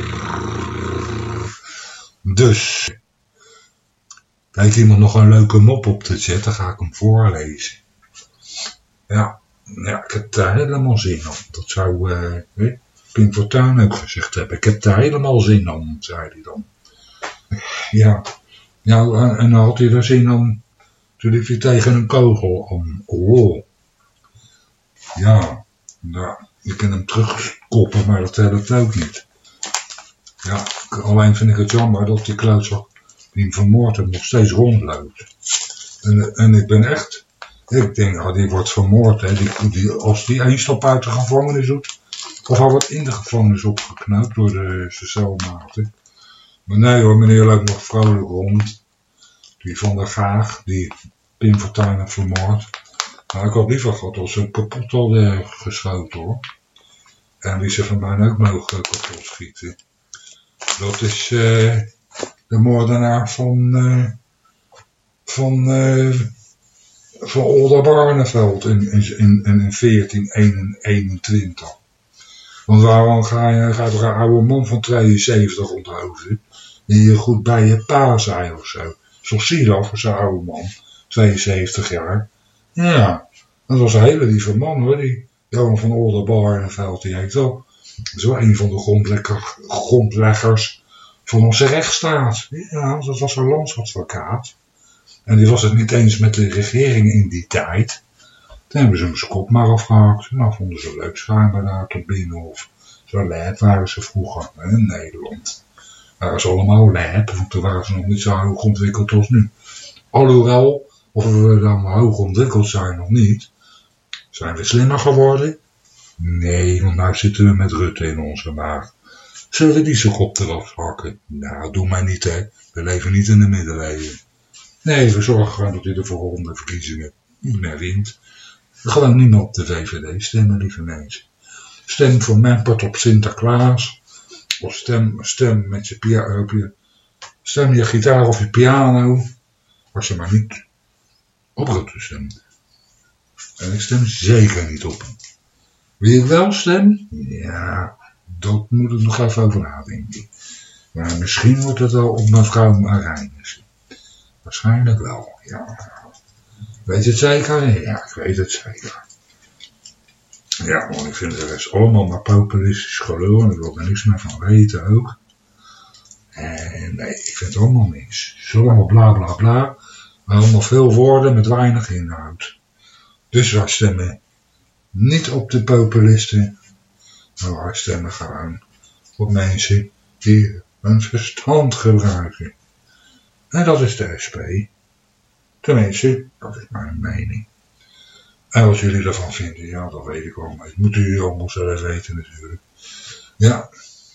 Speaker 1: Dus, heeft iemand nog een leuke mop op te zetten, ga ik hem voorlezen. Ja, ik heb daar helemaal zin in. Dat zou Pim Fortuyn ook gezegd hebben. Ik heb daar helemaal zin in, zei hij dan. Ja, nou, en dan had hij er zin in. Toen liep hij tegen een kogel aan. Oh. Ja, nou, je kan hem terugkoppen, maar dat helpt ook niet. Ja, alleen vind ik het jammer dat die klootzak die hem vermoord heeft nog steeds rondloopt. En ik ben echt, ik denk, die wordt vermoord, hè. Als die één stap uit de gevangenis doet, of hij wordt in de gevangenis opgeknoopt door de celmaten. Maar nee hoor, meneer loopt nog vrolijk rond. Die Van der Gaag, die Pim Fortuyn heeft vermoord. Nou, ik had liever gehad als ze hem kapot hadden geschoten hoor. En wie ze van mij ook mogen kapot schieten. Dat is de moordenaar van Oldenbarneveld in 1421. Want waarom gaat er een oude man van 72 onthoofden, die je goed bij je pa zei of zo. Zoals Silas was een oude man, 72 jaar. Ja, dat was een hele lieve man hoor, die Johan van Oldenbarneveld, die heet wel. Dat is wel een van de grondleggers van onze rechtsstaat. Ja, dat was een landsadvocaat. En die was het niet eens met de regering in die tijd. Toen hebben ze hem zijn kop maar afgehakt. Nou, vonden ze leuk schijnbaar daar tot Binnenhof. Zo lijp waren ze vroeger in Nederland. Waren ze allemaal lijp, want toen waren ze nog niet zo hoog ontwikkeld als nu. Alhoewel, of we dan hoog ontwikkeld zijn of niet, zijn we slimmer geworden? Nee, want nou zitten we met Rutte in onze maag. Zullen we die zijn kop eraf hakken? Nou, doe maar niet hè. We leven niet in de middeleeuwen. Nee, we zorgen gewoon dat hij de volgende verkiezingen niet meer wint. Gewoon niet meer op de VVD stemmen, lieve mensen. Stem voor mijn part op Sinterklaas. Of stem met stem je gitaar of je piano. Als je maar niet op Rutte stemt. En ik stem zeker niet op hem. Wie ik wel stem? Ja, dat moet ik nog even over nadenken. Maar misschien wordt het wel op mevrouw Marijnissen. Waarschijnlijk wel, ja. Weet je het zeker? Ja, ik weet het zeker. Ja, want ik vind de rest allemaal maar populistisch gelul en ik wil er niks meer van weten ook. En nee, ik vind het allemaal niks. Het is allemaal bla bla bla, maar allemaal veel woorden met weinig inhoud. Dus wij stemmen niet op de populisten, maar wij stemmen gewoon op mensen die hun verstand gebruiken. En dat is de SP. Tenminste, dat is mijn mening. En wat jullie ervan vinden, ja, dat weet ik wel. Maar dat moeten jullie allemaal zelf weten natuurlijk. Ja.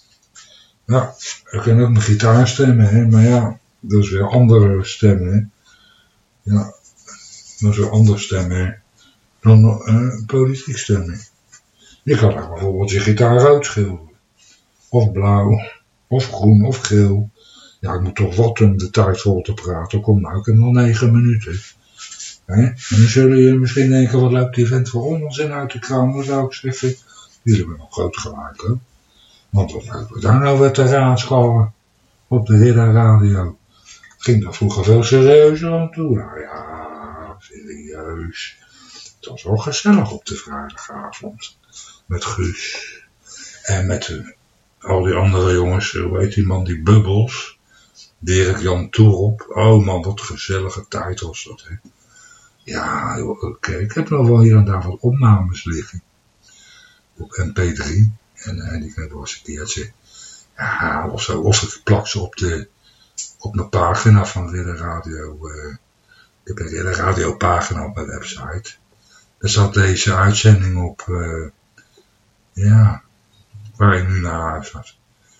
Speaker 1: Ja, ik kan ook mijn gitaar stemmen, hè. Maar ja, dat is weer andere stemmen, hè. Ja, dat is weer anders stemmen dan politiek stemmen. Je kan ook bijvoorbeeld je gitaar rood schilderen. Of blauw, of groen, of geel. Ja, ik moet toch wat om de tijd vol te praten. Kom nou, ik heb nog 9 minuten. He? En dan zullen jullie misschien denken, wat loopt die vent voor onzin uit de kraan? Dan zou ik zeggen, jullie hebben nog groot gelijk, hè. Want wat lopen we daar nou weer te raadschouwen op de Ridderradio? Ging daar vroeger veel serieuzer aan toe? Nou ja, serieus. Het was wel gezellig op de vrijdagavond. Met Guus. En met al die andere jongens, hoe heet die man, die Bubbels. Dirk Jan Toerop. Oh man, wat een gezellige tijd was dat, hè. Ja, oké. Ik heb nog wel hier en daar wat opnames liggen. Op MP3. En die kan ik wel eens een keertje. Ja, of ik plak ze op mijn pagina van Ridder Radio. Ik heb een Ridder Radio pagina op mijn website. Daar zat deze uitzending op. Ja, waar ik nu naar huis had.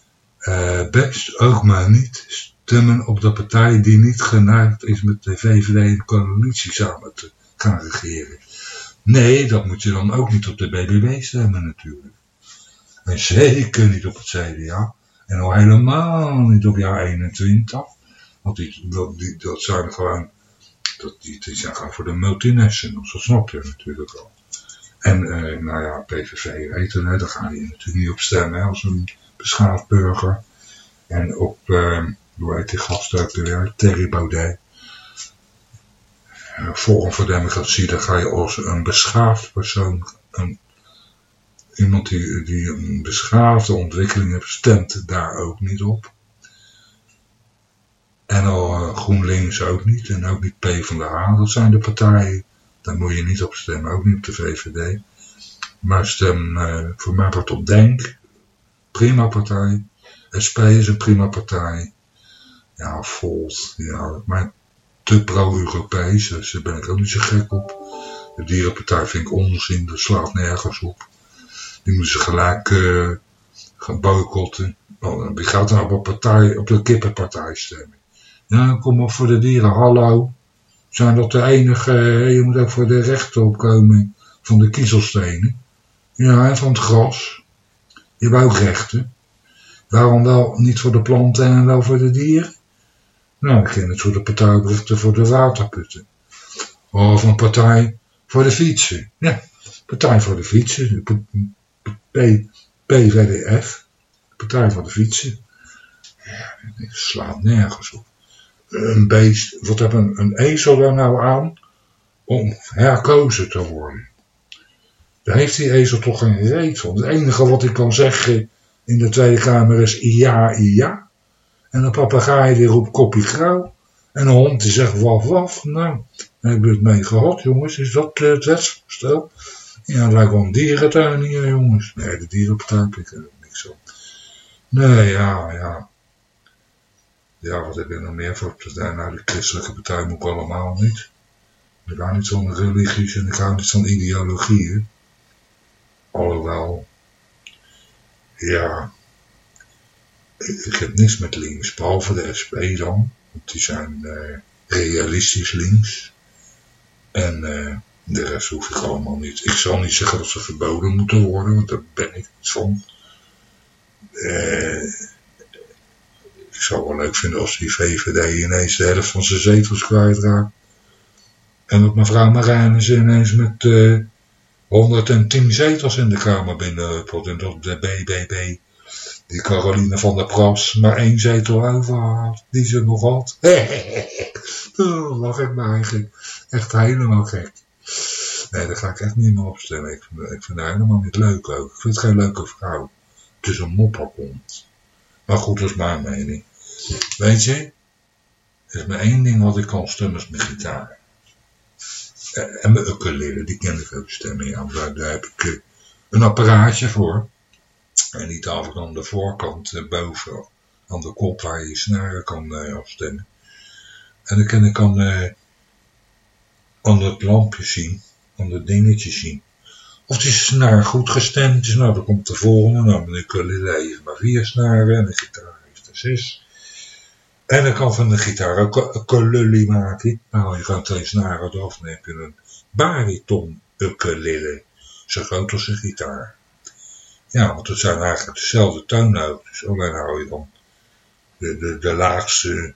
Speaker 1: Best ook maar niet stemmen op de partij die niet geneigd is met de VVD en de coalitie samen te gaan regeren. Nee, dat moet je dan ook niet op de BBB stemmen natuurlijk. En zeker niet op het CDA. En al helemaal niet op jaar 21. Want dat zijn gewoon, die zijn gewoon voor de multinationals, dat snap je natuurlijk al. En nou ja, PVV weten, daar ga je natuurlijk niet op stemmen hè, als een beschaafd burger. En op, hoe heet die gast ook weer, Thierry Baudet. Forum voor Democratie, daar ga je als een beschaafd persoon, iemand die een beschaafde ontwikkeling heeft, stemt daar ook niet op. En al GroenLinks ook niet, en ook niet PvdA, dat zijn de partijen, daar moet je niet op stemmen, ook niet op de VVD. Maar stem voor mij wat op Denk, prima partij. SP is een prima partij. Ja, Volt, ja, maar te pro-Europees, dus daar ben ik ook niet zo gek op. De Dierenpartij vind ik onzin, dat slaat nergens op. Die moeten ze gelijk gaan boycotten. Wie gaat dan op de kippenpartij stemmen? Ja, kom op voor de dieren, hallo. Zijn dat de enige, je moet ook voor de rechten opkomen van de kiezelstenen. Ja, en van het gras.
Speaker 2: Je hebt ook rechten. Waarom wel niet voor de planten en wel voor de dieren? Nou, ik ken het voor de partij oprichten voor de waterputten. Of een partij voor de fietsen. Ja, partij voor de fietsen. PVDF. Partij voor de fietsen. Ja, het slaat nergens op. Een beest, wat heb een ezel er nou aan om herkozen te worden? Daar heeft die ezel toch geen reet van. Het enige wat ik kan zeggen in de Tweede Kamer is ja, ja. En een papegaai die roept koppie grauw. En een hond die zegt waf waf. Nou, daar hebben we het mee gehad, jongens. Is dat het wetsvoorstel? Ja, het lijkt wel een dierentuin hier, jongens. Nee, de dierenpartij heb ik er niks op. Nee, ja. Ja, wat heb je nog meer voor partij? Nou, de christelijke partij moet ik allemaal niet. Ik hou niet van religies en ik hou niet van ideologieën. Alhoewel, ja, ik heb niks met links, behalve de SP dan. Want die zijn realistisch links. En de rest hoef ik allemaal niet. Ik zal niet zeggen dat ze verboden moeten worden, want daar ben ik niet van. Ik zou wel leuk vinden als die VVD ineens de helft van zijn zetels kwijtraakt. En dat mevrouw Marijnissen ineens met 110 zetels in de Kamer binnenhuppelt. En dat de BBB, die Caroline van der Plas, maar 1 zetel overhaalt. Die ze nog had. Dan lach ik me eigenlijk echt helemaal gek. Nee, daar ga ik echt niet meer op stemmen. Ik vind haar helemaal niet leuk ook. Ik vind het geen leuke vrouw. Het is een mopperkont. Maar goed, dat is mijn mening. Weet je, er is maar 1 ding wat ik kan stemmen, is mijn gitaar. En mijn ukulele, die ken ik ook stemmen. Ja, daar heb ik een apparaatje voor. En die tafel aan de voorkant boven aan de kop waar je je snaren kan afstemmen. En dan kan ik aan het lampje zien, aan het dingetje zien. Of die snaar goed gestemd is. Nou, dan komt de volgende. Nou, mijn ukulele heeft maar 4 snaren en de gitaar heeft er 6. En dan kan van de gitaar ook een ukulele maken. Nou, je gaat 2 snaren eraf en dan heb je een bariton ukulele. Zo groot als een gitaar. Ja, want het zijn eigenlijk dezelfde toonhoogtes. Alleen hou je dan de laagste,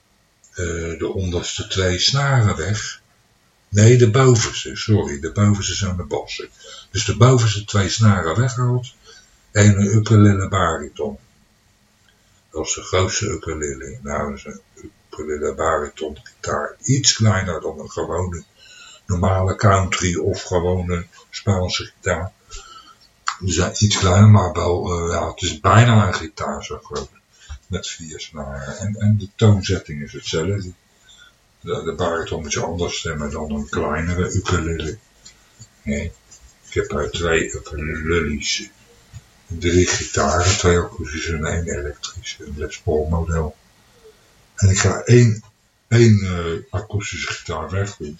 Speaker 2: de onderste 2 snaren weg. Nee, de bovenste, sorry. De bovenste zijn de bassen. Dus de bovenste 2 snaren weghaalt en een ukulele bariton. Dat is de grootste ukulele. Nou, is een ukulele bariton gitaar iets kleiner dan een gewone normale country of gewone Spaanse gitaar. Die zijn iets kleiner, maar wel, ja, het is bijna een gitaar zo groot. Met 4 snaren. En de toonzetting is hetzelfde. De bariton moet je anders stemmen dan een kleinere ukulele. Nee, ik heb daar 2 ukuleles. 3 gitaren, 2 akoestische en 1 elektrische. Een Les Paul model. En ik ga één akoestische gitaar weg doen.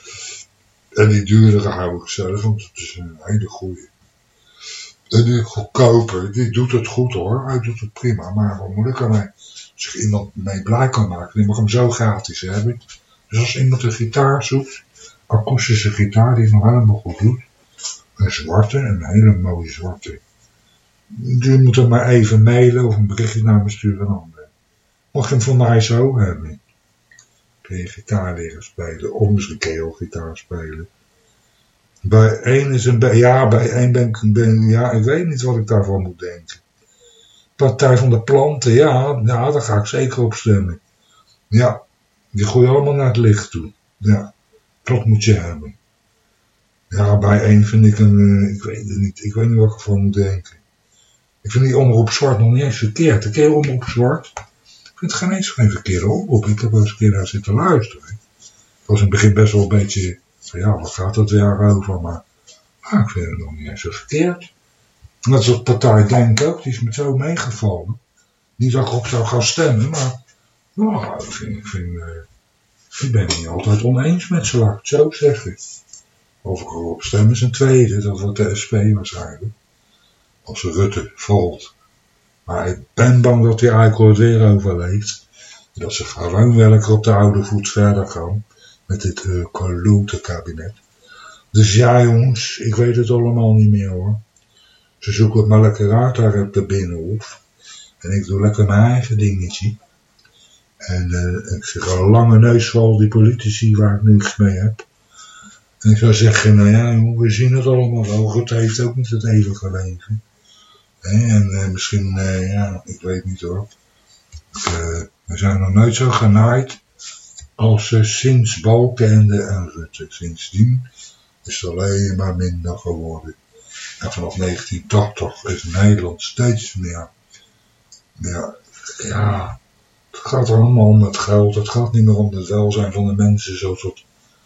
Speaker 2: En die duurdere hou ik zelf, want het is een hele goeie. En die goedkoper, die doet het goed hoor. Hij doet het prima, maar wat moet ik ermee? Als ik iemand mee blij kan maken, die mag hem zo gratis hebben. Dus als iemand een gitaar zoekt, akoestische gitaar die het nog helemaal goed doet. Een zwarte, een hele mooie zwarte. Die moet er maar even mailen of een berichtje naar me sturen. Dan mag je hem voor mij zo hebben. Kun je gitaar leren spelen, of misschien keelgitaar spelen. Bij één is bij één ben ik weet niet wat ik daarvan moet denken. Partij van de Planten, ja, daar ga ik zeker op stemmen. Ja, die gooien allemaal naar het licht toe. Ja, dat moet je hebben. Ja, bij één vind ik ik weet het niet, ik weet niet wat ik ervan moet denken. Ik vind die Omroep Zwart nog niet eens verkeerd. De keer Omroep Zwart, ik vind het geen verkeerde omroep. Ik heb wel eens een keer naar zitten luisteren. Het was in het begin best wel een beetje, ja, wat gaat dat weer over, maar ik vind het nog niet eens zo verkeerd. Net zoals Partij Denk ook, die is me zo meegevallen. Niet dat ik op zou gaan stemmen, maar nou, ik ben het niet altijd oneens met ze, laat ik het zo zeggen. Of ik erop stem is een tweede, dat wordt de SP waarschijnlijk. Als Rutte valt. Maar ik ben bang dat hij eigenlijk het weer overleeft. Dat ze gewoon wel lekker op de oude voet verder gaan. Met dit klote kabinet. Dus ja jongens, ik weet het allemaal niet meer hoor. Ze zoeken het maar lekker uit daar op de Binnenhof. En ik doe lekker mijn eigen dingetje. En ik zeg een lange neus voor al die politici waar ik niks mee heb. En ik zou zeggen, nou ja, jongen, we zien het allemaal wel. God heeft ook niet het eeuwige leven. En misschien, ja, ik weet niet hoor. We zijn nog nooit zo genaaid als sinds Balkenende en Rutte. Sindsdien is het alleen maar minder geworden. En vanaf 1980 is Nederland steeds meer. Ja, het gaat allemaal om het geld. Het gaat niet meer om het welzijn van de mensen zoals het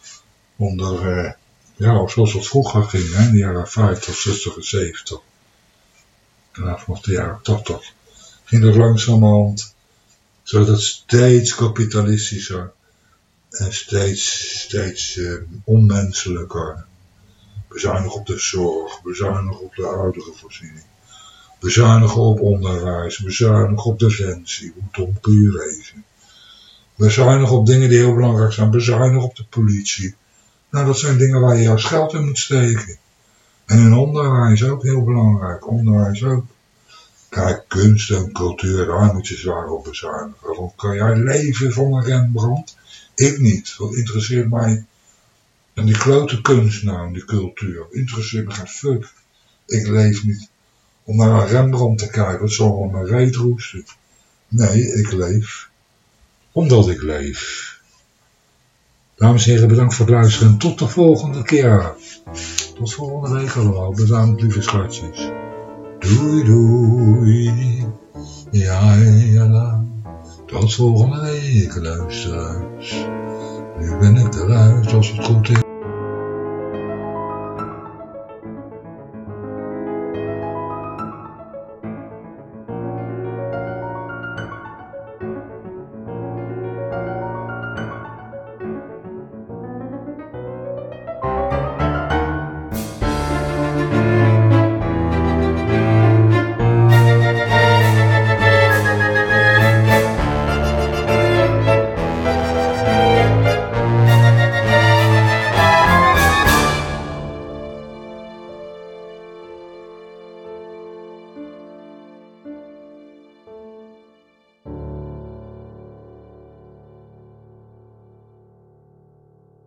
Speaker 2: zoals het vroeger ging, hè, in de jaren 50, 60 en 70. En vanaf de jaren 80 ging het langzamerhand, zodat het steeds kapitalistischer en steeds onmenselijker. Bezuinigen op de zorg, bezuinigen op de ouderenvoorziening, bezuinigen op onderwijs, bezuinigen op defensie, hoe dom kun je wezen. Bezuinigen op dingen die heel belangrijk zijn, bezuinigen op de politie. Nou, dat zijn dingen waar je juist geld in moet steken. En in onderwijs ook heel belangrijk, onderwijs ook. Kijk, kunst en cultuur, daar moet je zwaar op bezuinigen. Want kan jij leven van een Rembrandt? Ik niet. Wat interesseert mij? En die klote kunst nou, die cultuur, interesseert me geen fuck. Ik leef niet om naar een Rembrandt te kijken, dat zal wel mijn reet roesten. Nee, ik leef omdat ik leef. Dames en heren, bedankt voor het luisteren en tot de volgende keer. Tot volgende week allemaal, bedankt lieve schatjes. Doei doei. Ja, la. Tot volgende week luisteraars. Nu ben ik eruit als het goed is.